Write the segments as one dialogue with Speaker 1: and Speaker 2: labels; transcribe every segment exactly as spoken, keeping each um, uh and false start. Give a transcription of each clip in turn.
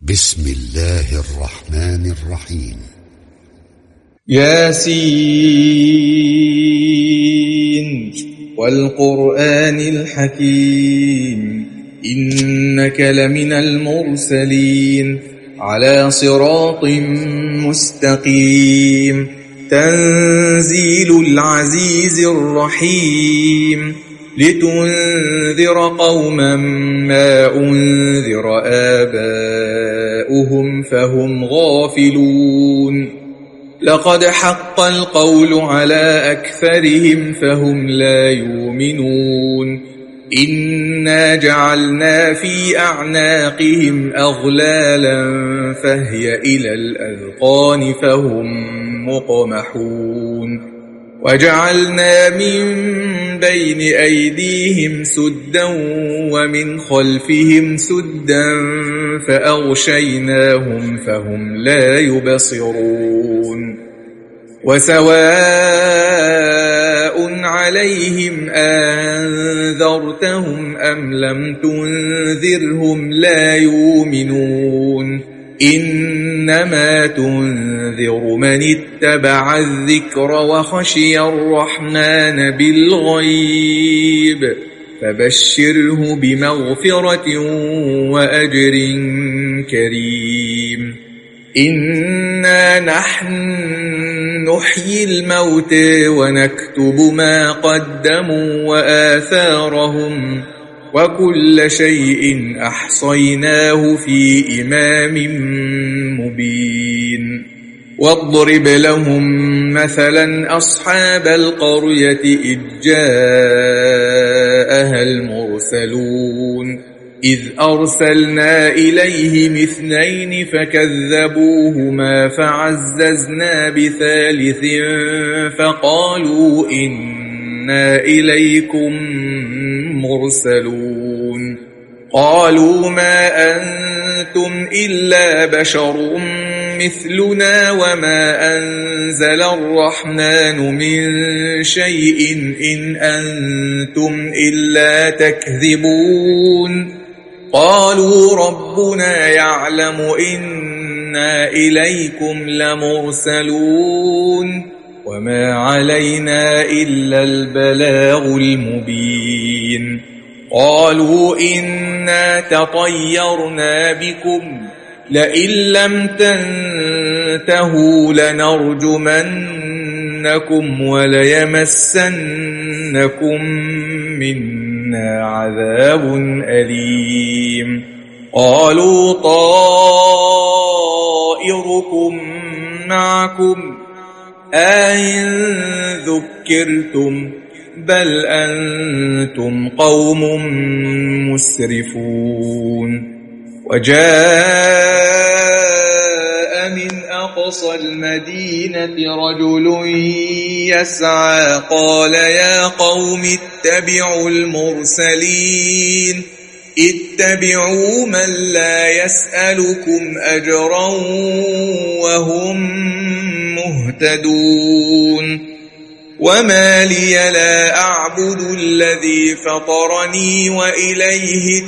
Speaker 1: بسم الله الرحمن الرحيم.
Speaker 2: ياسين والقرآن الحكيم إنك لمن المرسلين على صراط مستقيم تنزيل العزيز الرحيم لتنذر قوما ما أنذر آباؤهم فهم غافلون لقد حق القول على أكثرهم فهم لا يؤمنون إنا جعلنا في أعناقهم أغلالا فهي إلى الأذقان فهم مقمحون وجعلنا من بين أيديهم سدا ومن خلفهم سدا فأغشيناهم فهم لا يبصرون وسواء عليهم أنذرتهم أم لم تنذرهم لا يؤمنون إنما تنذر من اتبع الذكر وخشي الرحمن بالغيب فبشره بمغفرة وأجر كريم إنا نحن نحيي الموتى ونكتب ما قدموا وآثارهم وكل شيء أحصيناه في إمام مبين واضرب لهم مثلا أصحاب القرية إذ جاءها المرسلون إذ أرسلنا إليهم اثنين فكذبوهما فعززنا بثالث فقالوا إنا إليكم مرسلون قالوا ما أنتم إلا بشر مثلنا وما أنزل الرحمن من شيء إن أنتم إلا تكذبون قالوا ربنا يعلم إنا إليكم لمرسلون وما علينا إلا البلاغ المبين قالوا إنا تطيرنا بكم لئن لم تنتهوا لنرجمنكم وليمسنكم منا عذاب أليم قالوا طائركم معكم أئن ذكرتم بل أنتم قوم مسرفون وجاء من أقصى المدينة رجل يسعى قال يا قوم اتبعوا المرسلين اتبعوا من لا يسألكم أجرا وهم مهتدون وما لي لا أعبد الذي فطرني وإليه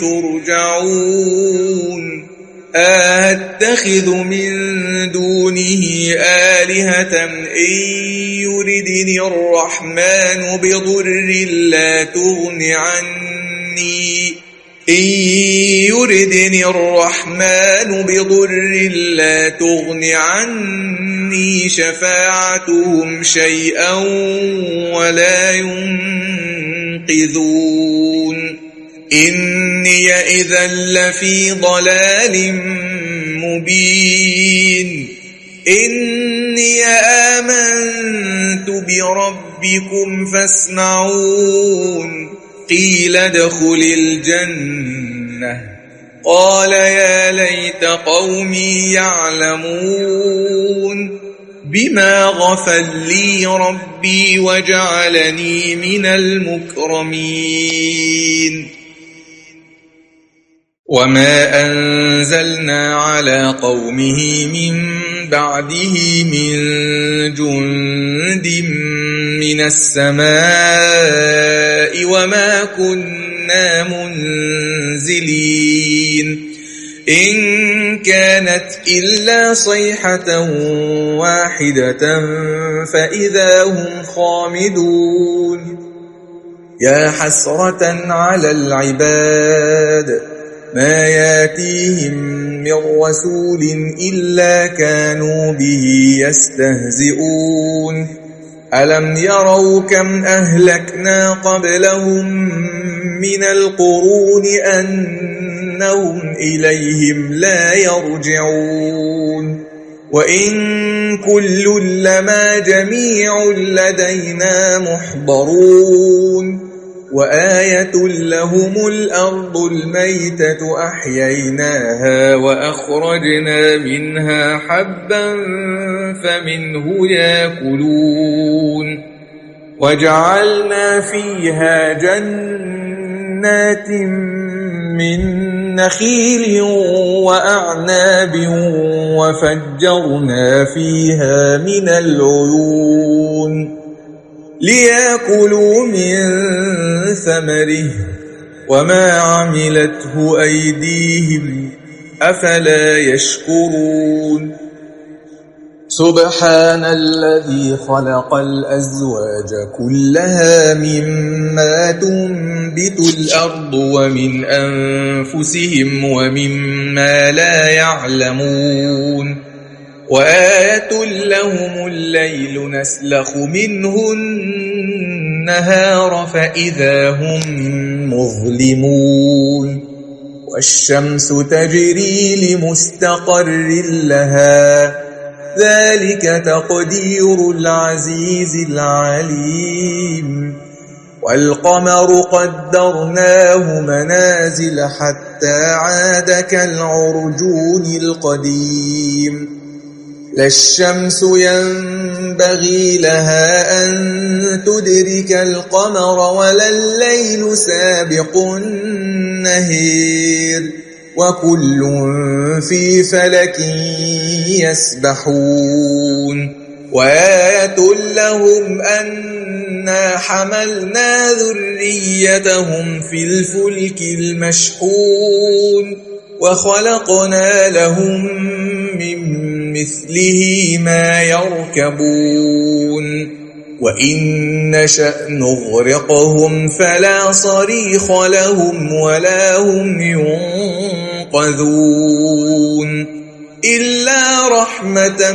Speaker 2: ترجعون أتخذ من دونه آلهة إن يردني الرحمن بضر لا تغن عني إن يردني الرحمن بضر لا تغن عني شفاعتهم شيئا ولا ينقذون إني إذا لفي ضلال مبين إني آمنت بربكم فاسمعون قيل ادخل الجنة قال يا ليت قومي يعلمون بما غفر لي ربي وجعلني من المكرمين وما أنزلنا على قومه من بعده من جند من السماء وما كنا منزلين إن كانت إلا صيحة واحدة فإذا هم خامدون يا حسرة على العباد ما ياتيهم من رسول إلا كانوا به يستهزئون ألم يروا كم أهلكنا قبلهم من القرون أنهم إليهم لا يرجعون وإن كل لما جميع لدينا محضرون وآية لهم الأرض الميتة أحييناها وأخرجنا منها حبا فمنه يأكلون وجعلنا فيها جنات من نخيل وأعناب وفجرنا فيها من العيون ليأكلوا من ثمره وما عملته أيديهم أفلا يشكرون سبحان الذي خلق الأزواج كلها مما تنبت الأرض ومن أنفسهم ومما لا يعلمون وآية لهم الليل نسلخ منه النهار فإذا هم مظلمون والشمس تجري لمستقر لها ذلك تقدير العزيز العليم والقمر قدرناه منازل حتى عاد كالعرجون القديم لا الشمس ينبغي لها أن تدرك القمر ولا الليل سابق النهير وكل في فلك يسبحون وآية لهم أنا حملنا ذريتهم في الفلك المشحون وخلقنا لهم من مثله ما يركبون وإن نشأ نغرقهم فلا صريخ لهم ولا هم ينقذون إلا رحمة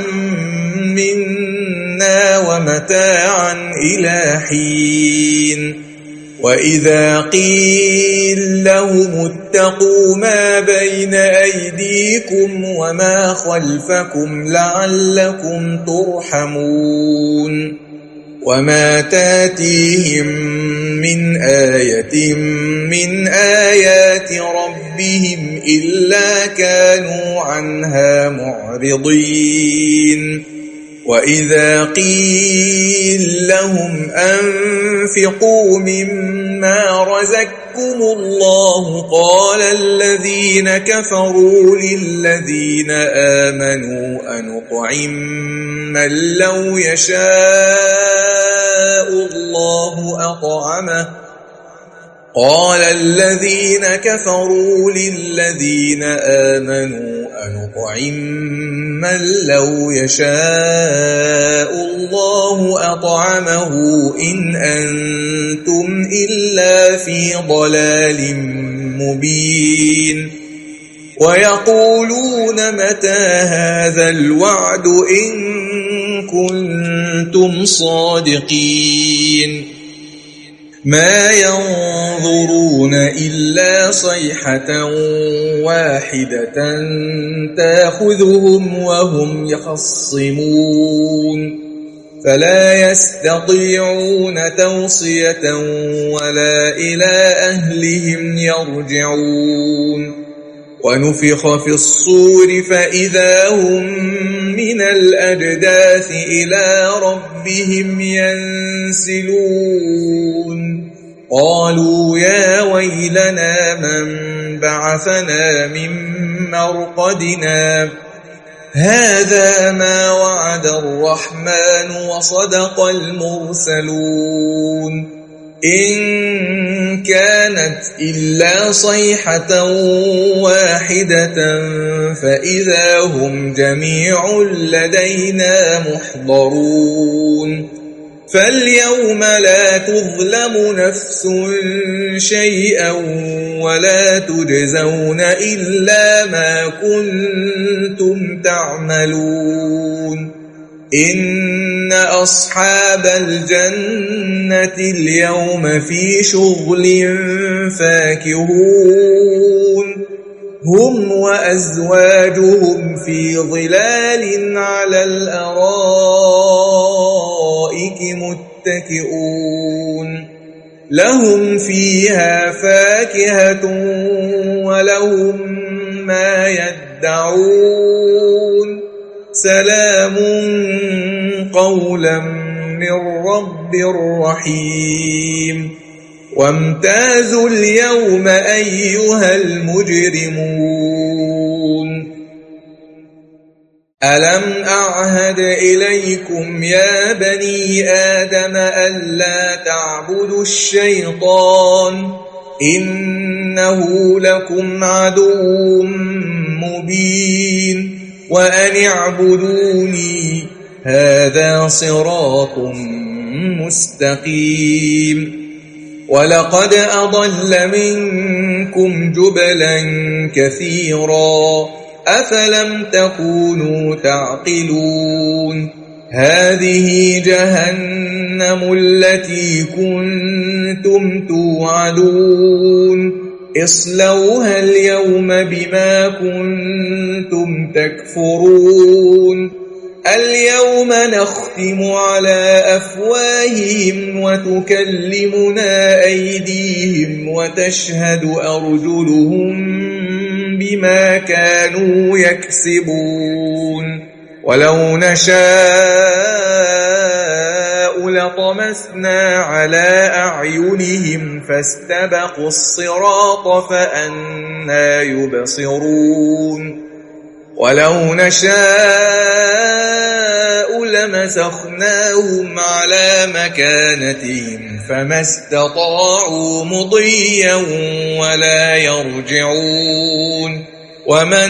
Speaker 2: منا ومتاعا إلى حين وإذا قيل لهم اتقوا ما بين أيديكم وما خلفكم لعلكم ترحمون وما تاتيهم من آية من آيات ربهم إلا كانوا عنها معرضين وإذا قيل لهم أنفقوا مما رزقكم الله قال الذين كفروا للذين آمنوا أنطعم من لو يشاء الله أطعمه قال الذين كفروا للذين آمنوا أنطعم من لو يشاء الله أطعمه إن أنتم إلا في ضلال مبين ويقولون متى هذا الوعد إن كنتم صادقين ما ينظرون إلا صيحة واحدة تأخذهم وهم يخصمون فلا يستطيعون توصية ولا إلى أهلهم يرجعون ونفخ في الصور فإذا هم من الأجداث إلى ربهم ينسلون قالوا يا ويلنا من بعثنا من مرقدنا هذا ما وعد الرحمن وصدق المرسلون إن كانت إلا صيحة واحدة فإذا هم جميع لدينا محضرون فاليوم لا تظلم نفس شيئا ولا تجزون إلا ما كنتم تعملون إن أصحاب الجنة اليوم في شغل فاكهون هم وأزواجهم في ظلال على الأرائك متكئون لهم فيها فاكهة ولهم ما يدعون سلام قولا من رب رحيم وامتازوا اليوم أيها المجرمون ألم أعهد إليكم يا بني آدم ألا تعبدوا الشيطان إنه لكم عدو مبين وأن اعبدوني هذا صراط مستقيم ولقد أضل منكم جبلا كثيرا أفلم تكونوا تعقلون هذه جهنم التي كنتم توعدون اصلوها اليوم بما كنتم تكفرون اليوم نختم على أفواههم وتكلمنا أيديهم وتشهد أرجلهم بما كانوا يكسبون ولو نشاء لطمسنا على أعينهم فاستبقوا الصراط فأنى يبصرون ولو نشاء لمسخناهم على مكانتهم فما استطاعوا مضيا ولا يرجعون ومن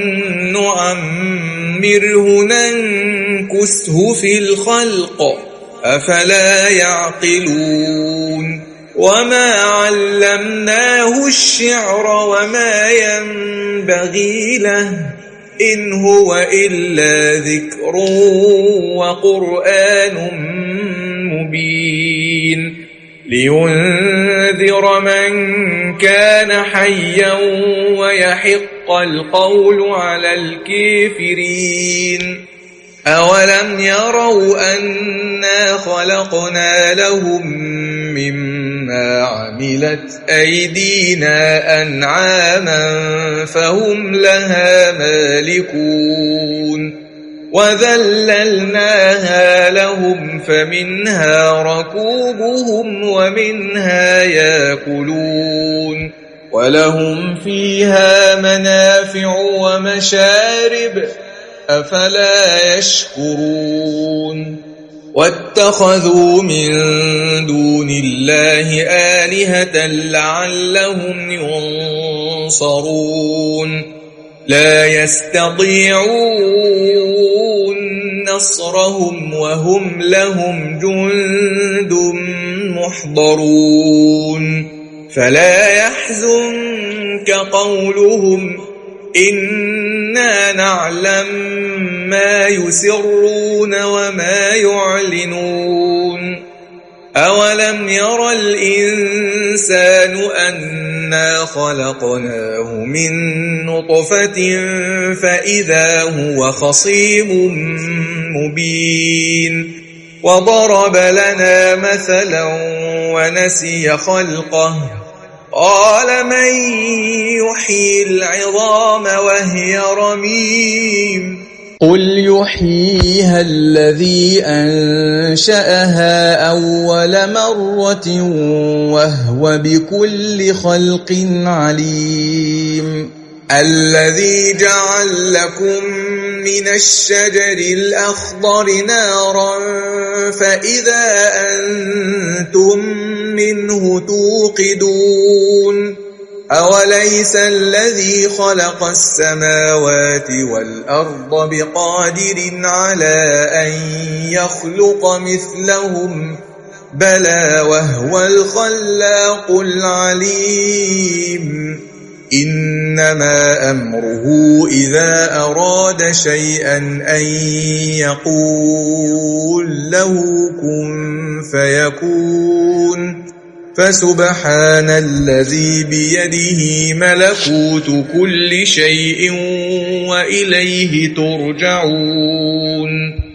Speaker 2: نعمره ننكسه في الخلق أفلا يعقلون وما علمناه الشعر وما ينبغي له إن هو إلا ذكر وقرآن مبين لينذر من كان حيا ويحق القول على الكافرين أولم يروا أنا خلقنا لهم مما عملت أيدينا أنعاما فهم لها مالكون وذللناها لهم فمنها ركوبهم ومنها يأكلون ولهم فيها منافع ومشارب أفلا يشكرون واتخذوا من دون الله آلهة لعلهم ينصرون لا يستطيعون نصرهم وهم لهم جند محضرون فلا يحزنك قولهم إنا نعلم ما يسرون وما يعلنون أولم ير الإنسان أنا خلقناه من نطفة فإذا هو خصيم مبين وضرب لنا مثلا ونسي خلقه قال من يحيي العظام وهي رميم
Speaker 3: قل يحييها الذي أنشأها أول مرة وهو بكل خلق عليم
Speaker 2: الذي جعل لكم من الشجر الأخضر نارا فإذا أنتم منه توقدون أوليس الذي خلق السماوات والأرض بقادر على أن يخلق مثلهم بلى وهو الخلاق العليم إنما أمره إذا أراد شيئا أن يقول له كن فيكون فسبحان الذي بيده ملكوت كل شيء وإليه ترجعون